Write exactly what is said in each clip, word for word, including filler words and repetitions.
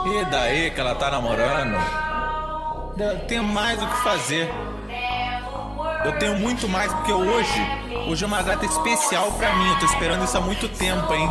E daí que ela tá namorando? Eu tenho mais o que fazer. Eu tenho muito mais, porque hoje Hoje é uma data especial pra mim. Eu tô esperando isso há muito tempo, hein?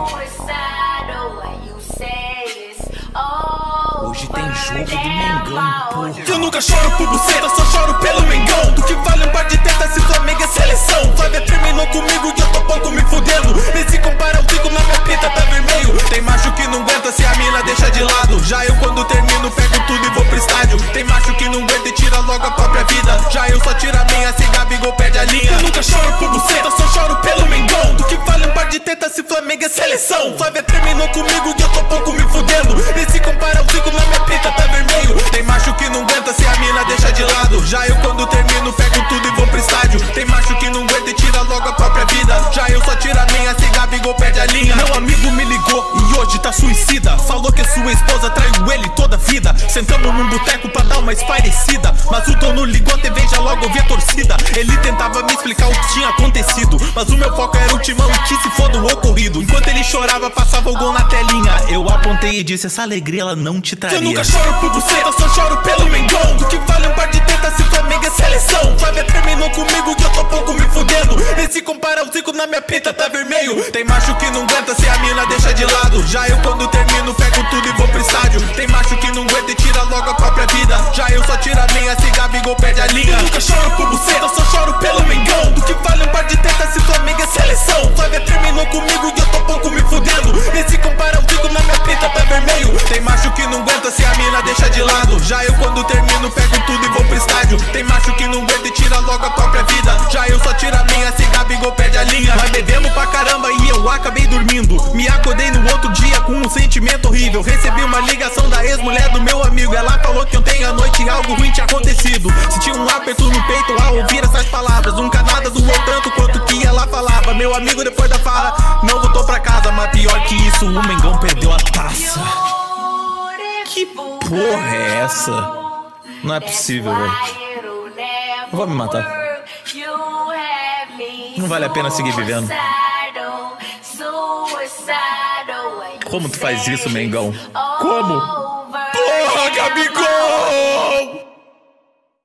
Hoje tem jogo do Mengão, porra. Eu nunca choro por buceta, só choro pelo Mengão. Do que vale um par de tetas se Flamengo é seleção? Flávia terminou comigo e eu tô pouco me fudendo. Nem se compara ao tico na minha pita, tá vermelho. Tem macho que não aguenta se a mina deixa de lado. Já eu quando termino pego tudo e vou pro estádio. Tem macho que não aguenta e tira logo a própria vida. Já eu só tiro a minha se Gabigol perde a linha. Eu nunca choro por buceta, só choro pelo Mengão. Do que vale um par de tetas se Flamengo é seleção? Flávia terminou comigo e eu tô pouco me fudendo. Nem se compara ao tico na minha pita, tá vermelho. Tem macho que não aguenta se a mina deixa de lado. Já eu quando termino pego tudo e vou pro estádio. Tem macho que não aguenta e tira logo a própria vida. Já eu só tiro a minha se Gabigol perde a linha. Meu amigo me ligou e hoje tá suicida. Falou que sua esposa traiu ele toda a vida. Sentamos num boteco pra dar uma esparecida. Mas o dono ligou a T V e já logo ouvi a torcida. Ele tentava me explicar o que tinha acontecido, mas o meu foco era o timão e que se foda o ocorrido. Enquanto ele chorava passava o gol na telinha. Eu apontei e disse, essa alegria ela não te traria. Eu nunca choro por buceta, só choro pelo Mengão. Do que vale um par de tetas se Flamengo é seleção? Flávia terminou comigo e eu tô pouco me fudendo. Nem se compara ao zico na minha pita, tá vermelho. Tem macho que não aguenta se a mina deixa de lado. Já eu quando termino pego tudo e vou pro estádio. Tem macho que não aguenta e tira logo a própria vida. Já eu só tiro a minha se Gabigol perde a linha. Eu nunca choro por buceta, só choro pelo Mengão. Do que vale um par de tetas se Flamengo é seleção? Flávia terminou comigo e eu tô pouco me fudendo. Nem se compara ao zico na minha pita, tá vermelho. Tem macho que não aguenta se a mina deixa de lado. Já eu quando termino pego tudo e vou pro estádio. Tem macho que não aguenta e tira logo a própria vida. Já eu só tiro a minha se Gabigol perde a linha. Nós bebemos pra caramba e eu acabei dormindo. Me acordei no outro dia com um sentimento horrível. Recebi uma ligação da ex-mulher do meu amigo. Ela falou que ontem à noite algo ruim tinha acontecido. Senti um aperto no peito ao ouvir essas palavras. Nunca nada doou tanto quanto que ela falava. Meu amigo depois da fala não voltou pra casa. Mas pior que isso, o Mengão perdeu a taça. Que porra é essa? Não é possível, velho. Eu vou me matar. Não vale a pena seguir vivendo. Como tu faz isso, Mengão? Como? Porra, Gabigol!